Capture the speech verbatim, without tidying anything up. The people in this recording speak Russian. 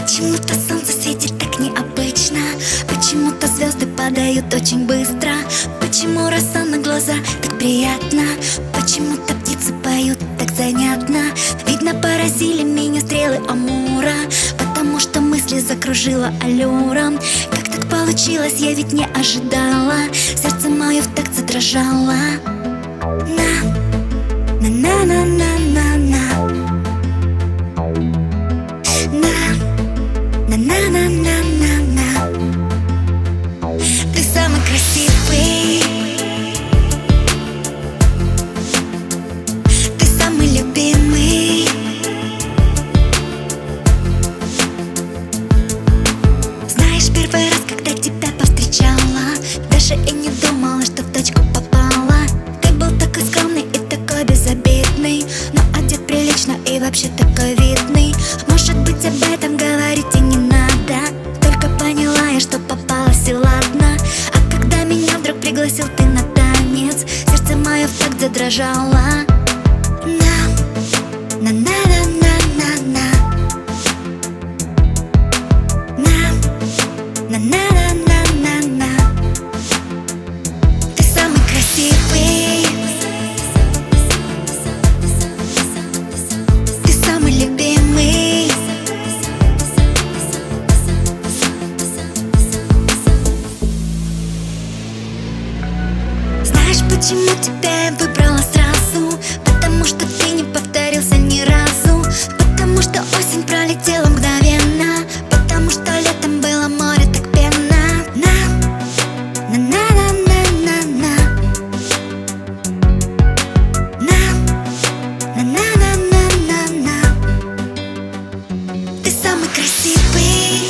Почему-то солнце светит так необычно, почему-то звезды падают очень быстро, почему роса на глаза так приятно, почему-то птицы поют так занятно. Видно, поразили меня стрелы Амура, потому что мысли закружила аллюром. Как так получилось, я ведь не ожидала, сердце мое в такт задрожало. На, на, на, на, на, на, на, на, на, на, на, на, на. Ты самый красивый, ты самый любимый. Знаешь, первый раз, когда тебя повстречала, даже и не думала, что в точку попала. Ты был такой скромный и такой безобидный, но одет прилично и вообще такой видный. Может быть, об этом говорить и не надо, только поняла я, что попалась, и ладно. А когда меня вдруг пригласил ты на танец, сердце мое в такт задрожало. На, на, на, на, на, на, на, на, на, на, на, на. Ты самый красивый, ты самый любимый. Знаешь, почему тебя я выбрала сразу? Потому что ты не повторился ни разу, потому что осень пролетела мгновенно, потому что летом было море так пенно. На, на, на, на, на, на, на, на, на, на, на, на, на. Ты самый красивый,